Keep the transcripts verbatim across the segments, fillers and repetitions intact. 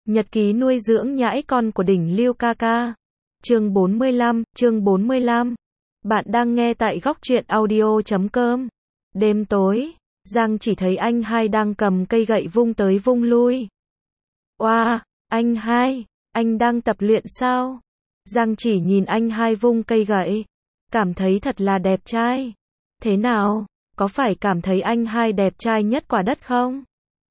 Nhật ký nuôi dưỡng nhãi con của đỉnh Lưu ca ca. Chương bốn mươi lăm, chương bốn mươi lăm. Bạn đang nghe tại góc truyện audio chấm com. Đêm tối, Giang chỉ thấy anh hai đang cầm cây gậy vung tới vung lui. Oa, wow, anh hai, anh đang tập luyện sao? Giang chỉ nhìn anh hai vung cây gậy, cảm thấy thật là đẹp trai. Thế nào, có phải cảm thấy anh hai đẹp trai nhất quả đất không?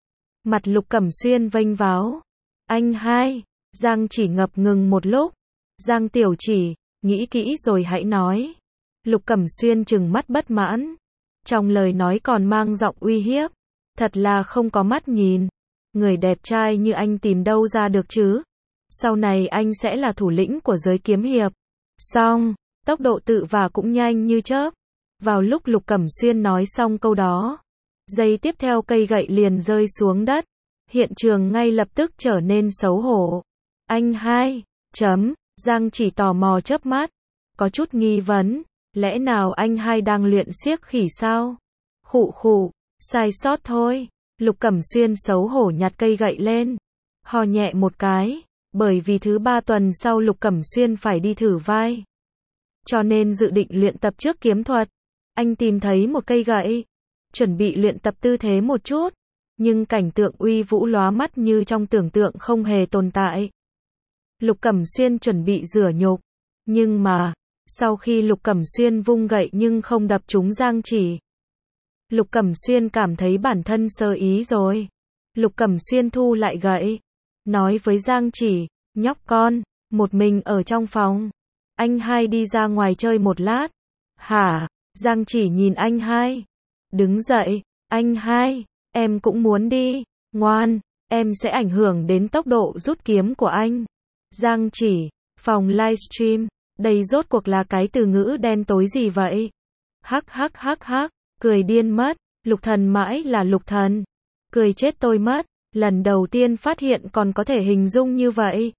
Mặt Lục Cẩm Xuyên vênh váo. Anh hai, Giang chỉ ngập ngừng một lúc. Giang tiểu chỉ, nghĩ kỹ rồi hãy nói. Lục Cẩm Xuyên trừng mắt bất mãn. Trong lời nói còn mang giọng uy hiếp. Thật là không có mắt nhìn. Người đẹp trai như anh tìm đâu ra được chứ? Sau này anh sẽ là thủ lĩnh của giới kiếm hiệp. Xong, tốc độ tự vả cũng nhanh như chớp. Vào lúc Lục Cẩm Xuyên nói xong câu đó, giây tiếp theo cây gậy liền rơi xuống đất. Hiện trường ngay lập tức trở nên xấu hổ. Anh hai, chấm, Giang chỉ tò mò chớp mắt, có chút nghi vấn, lẽ nào anh hai đang luyện xiếc khỉ sao? Khụ khụ, sai sót thôi. Lục Cẩm Xuyên xấu hổ nhặt cây gậy lên, hò nhẹ một cái, bởi vì thứ ba tuần sau Lục Cẩm Xuyên phải đi thử vai. Cho nên dự định luyện tập trước kiếm thuật. Anh tìm thấy một cây gậy, chuẩn bị luyện tập tư thế một chút, nhưng cảnh tượng uy vũ lóa mắt như trong tưởng tượng không hề tồn tại. Lục Cẩm Xuyên chuẩn bị rửa nhục, nhưng mà, sau khi Lục Cẩm Xuyên vung gậy nhưng không đập trúng Giang chỉ. Lục Cẩm Xuyên cảm thấy bản thân sơ ý rồi. Lục Cẩm Xuyên thu lại gậy, nói với Giang chỉ, nhóc con, một mình ở trong phòng. Anh hai đi ra ngoài chơi một lát. Hả? Giang chỉ nhìn anh hai. Đứng dậy, anh hai, em cũng muốn đi. Ngoan, em sẽ ảnh hưởng đến tốc độ rút kiếm của anh. Giang chỉ, phòng livestream, đây rốt cuộc là cái từ ngữ đen tối gì vậy? Hắc hắc hắc hắc, cười điên mất, Lục Thần mãi là Lục Thần. Cười chết tôi mất, lần đầu tiên phát hiện còn có thể hình dung như vậy.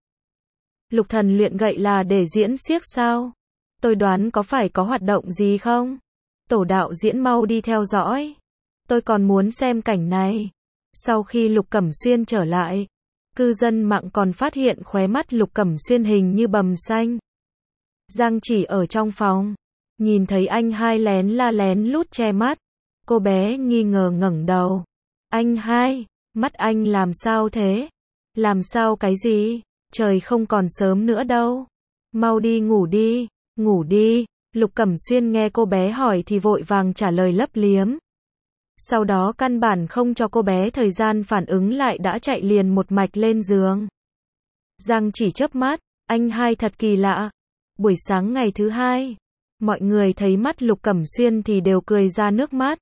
Lục Thần luyện gậy là để diễn xiếc sao? Tôi đoán có phải có hoạt động gì không? Tổ đạo diễn mau đi theo dõi. Tôi còn muốn xem cảnh này. Sau khi Lục Cẩm Xuyên trở lại, cư dân mạng còn phát hiện khóe mắt Lục Cẩm Xuyên hình như bầm xanh. Giang chỉ ở trong phòng, nhìn thấy anh hai lén la lén lút che mắt. Cô bé nghi ngờ ngẩng đầu. Anh hai, mắt anh làm sao thế? Làm sao cái gì? Trời không còn sớm nữa đâu. Mau đi ngủ đi, ngủ đi. Lục Cẩm Xuyên nghe cô bé hỏi thì vội vàng trả lời lấp liếm. Sau đó căn bản không cho cô bé thời gian phản ứng lại đã chạy liền một mạch lên giường. Giang chỉ chớp mắt, anh hai thật kỳ lạ. Buổi sáng ngày thứ hai, mọi người thấy mắt Lục Cẩm Xuyên thì đều cười ra nước mắt.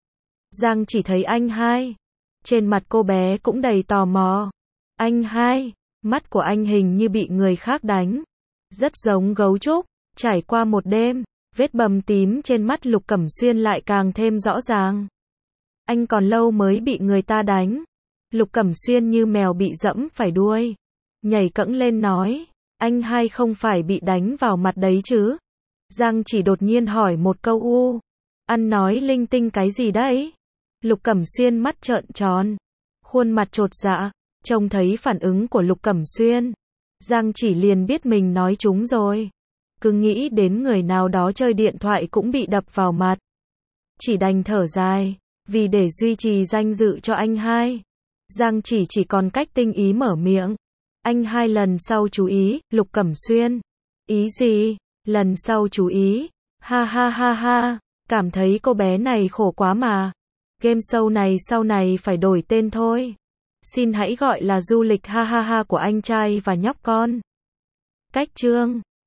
Giang chỉ thấy anh hai, trên mặt cô bé cũng đầy tò mò. Anh hai, mắt của anh hình như bị người khác đánh. Rất giống gấu trúc. Trải qua một đêm, vết bầm tím trên mắt Lục Cẩm Xuyên lại càng thêm rõ ràng. Anh còn lâu mới bị người ta đánh. Lục Cẩm Xuyên như mèo bị dẫm phải đuôi, nhảy cẫng lên nói, anh hai không phải bị đánh vào mặt đấy chứ? Giang chỉ đột nhiên hỏi một câu u, ăn nói linh tinh cái gì đấy? Lục Cẩm Xuyên mắt trợn tròn, khuôn mặt chột dạ, trông thấy phản ứng của Lục Cẩm Xuyên, Giang chỉ liền biết mình nói trúng rồi. Cứ nghĩ đến người nào đó chơi điện thoại cũng bị đập vào mặt. Chỉ đành thở dài, vì để duy trì danh dự cho anh hai. Giang chỉ chỉ còn cách tinh ý mở miệng. Anh hai lần sau chú ý, Lục Cẩm Xuyên. Ý gì? Lần sau chú ý. Ha ha ha ha, cảm thấy cô bé này khổ quá mà. Game show này sau này phải đổi tên thôi. Xin hãy gọi là du lịch ha ha ha của anh trai và nhóc con. Cách chương